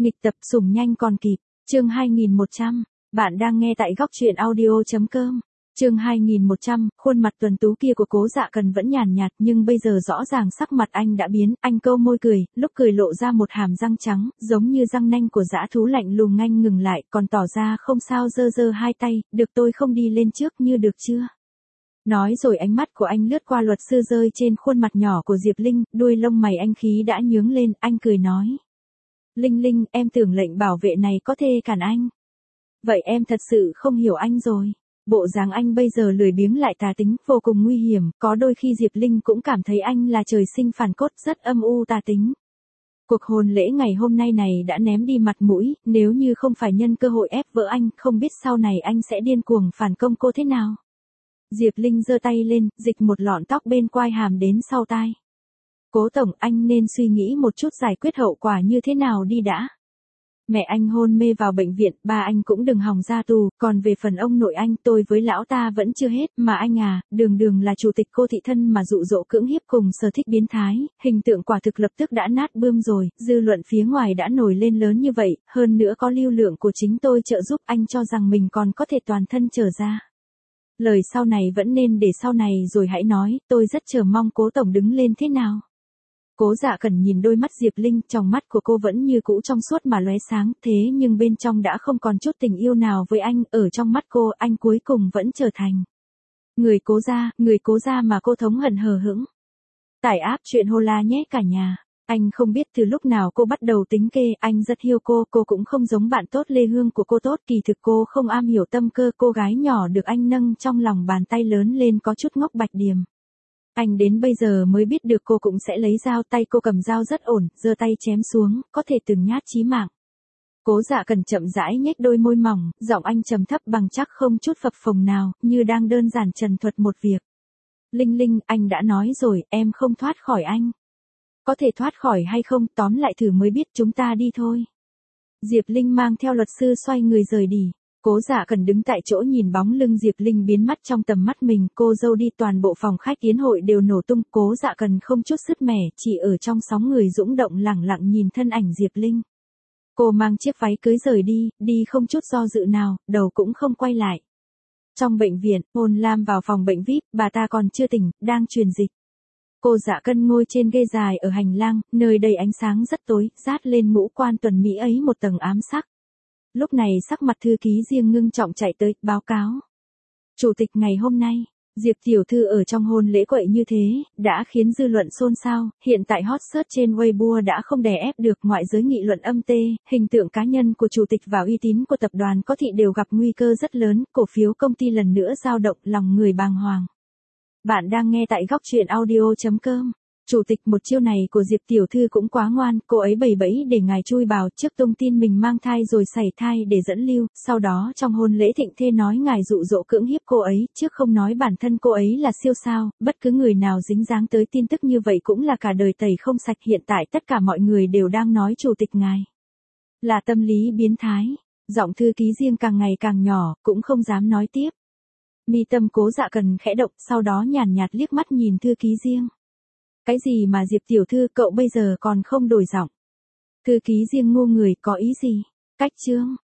Nghịch tập sủng nhanh còn kịp, chương 2100, bạn đang nghe tại góc truyện audio.com. Chương 2100, khuôn mặt tuấn tú kia của Cố Dạ Cần vẫn nhàn nhạt, nhưng bây giờ rõ ràng sắc mặt anh đã biến, anh câu môi cười, lúc cười lộ ra một hàm răng trắng, giống như răng nanh của dã thú lạnh lùng nhanh ngừng lại, còn tỏ ra không sao giơ giơ hai tay, được tôi không đi lên trước như được chưa? Nói rồi ánh mắt của anh lướt qua luật sư rơi trên khuôn mặt nhỏ của Diệp Linh, đuôi lông mày anh khí đã nhướng lên, anh cười nói. Linh Linh, em tưởng lệnh bảo vệ này có thể cản anh. Vậy em thật sự không hiểu anh rồi. Bộ dáng anh bây giờ lười biếng lại tà tính, vô cùng nguy hiểm, có đôi khi Diệp Linh cũng cảm thấy anh là trời sinh phản cốt, rất âm u tà tính. Cuộc hôn lễ ngày hôm nay này đã ném đi mặt mũi, nếu như không phải nhân cơ hội ép vỡ anh, không biết sau này anh sẽ điên cuồng phản công cô thế nào. Diệp Linh giơ tay lên, dịch một lọn tóc bên quai hàm đến sau tai. Cố tổng, anh nên suy nghĩ một chút giải quyết hậu quả như thế nào đi đã. Mẹ anh hôn mê vào bệnh viện, ba anh cũng đừng hòng ra tù, còn về phần ông nội anh, tôi với lão ta vẫn chưa hết, mà anh à, đường đường là chủ tịch cô thị thân mà dụ dỗ cưỡng hiếp cùng sở thích biến thái, hình tượng quả thực lập tức đã nát bươm rồi, dư luận phía ngoài đã nổi lên lớn như vậy, hơn nữa có lưu lượng của chính tôi trợ giúp, anh cho rằng mình còn có thể toàn thân trở ra. Lời sau này vẫn nên để sau này rồi hãy nói, tôi rất chờ mong Cố tổng đứng lên thế nào. Cố Dạ Cần nhìn đôi mắt Diệp Linh, trong mắt của cô vẫn như cũ trong suốt mà lóe sáng, thế nhưng bên trong đã không còn chút tình yêu nào với anh, ở trong mắt cô, anh cuối cùng vẫn trở thành người Cố gia mà cô thống hận hờ hững. Tải app truyện Hola nhé cả nhà. Anh không biết từ lúc nào cô bắt đầu tính kê, anh rất yêu cô cũng không giống bạn tốt Lê Hương của cô tốt, kỳ thực cô không am hiểu tâm cơ, cô gái nhỏ được anh nâng trong lòng bàn tay lớn lên có chút ngốc bạch điềm. Anh đến bây giờ mới biết được cô cũng sẽ lấy dao, tay cô cầm dao rất ổn, giơ tay chém xuống, có thể từng nhát chí mạng. Cố Dạ Cần chậm rãi nhếch đôi môi mỏng, giọng anh trầm thấp bằng chắc không chút phập phồng nào, như đang đơn giản trần thuật một việc. Linh Linh, anh đã nói rồi, em không thoát khỏi anh. Có thể thoát khỏi hay không, tóm lại thử mới biết, chúng ta đi thôi. Diệp Linh mang theo luật sư xoay người rời đi. Cố Dạ Cần đứng tại chỗ nhìn bóng lưng Diệp Linh biến mất trong tầm mắt mình, cô dâu đi, toàn bộ phòng khách yến hội đều nổ tung, Cố Dạ Cần không chút sứt mẻ, chỉ ở trong sóng người dũng động lẳng lặng nhìn thân ảnh Diệp Linh. Cô mang chiếc váy cưới rời đi không chút do dự nào, đầu cũng không quay lại. Trong bệnh viện, Hồn Lam vào phòng bệnh VIP, bà ta còn chưa tỉnh, đang truyền dịch. Cô Dạ Cần ngồi trên ghế dài ở hành lang, nơi đầy ánh sáng rất tối, dát lên ngũ quan tuần mỹ ấy một tầng ám sắc. Lúc này sắc mặt thư ký riêng ngưng trọng chạy tới, báo cáo. Chủ tịch ngày hôm nay, Diệp tiểu thư ở trong hôn lễ quậy như thế, đã khiến dư luận xôn xao, hiện tại hot search trên Weibo đã không đè ép được, ngoại giới nghị luận âm tê, hình tượng cá nhân của chủ tịch và uy tín của tập đoàn có thị đều gặp nguy cơ rất lớn, cổ phiếu công ty lần nữa dao động, lòng người bàng hoàng. Bạn đang nghe tại góc truyện audio.com. Chủ tịch, một chiêu này của Diệp tiểu thư cũng quá ngoan, cô ấy bày bẫy để ngài chui vào, trước tung tin mình mang thai rồi sảy thai để dẫn lưu, sau đó trong hôn lễ thịnh thê nói ngài dụ dỗ cưỡng hiếp cô ấy, trước không nói bản thân cô ấy là siêu sao, bất cứ người nào dính dáng tới tin tức như vậy cũng là cả đời tẩy không sạch, hiện tại tất cả mọi người đều đang nói chủ tịch ngài là tâm lý biến thái. Giọng thư ký riêng càng ngày càng nhỏ, cũng không dám nói tiếp. Mi tâm Cố Dạ Cần khẽ động, sau đó nhàn nhạt liếc mắt nhìn thư ký riêng. Cái gì mà Diệp tiểu thư, cậu bây giờ còn không đổi giọng? Thư ký riêng ngô người, có ý gì? Cách chương.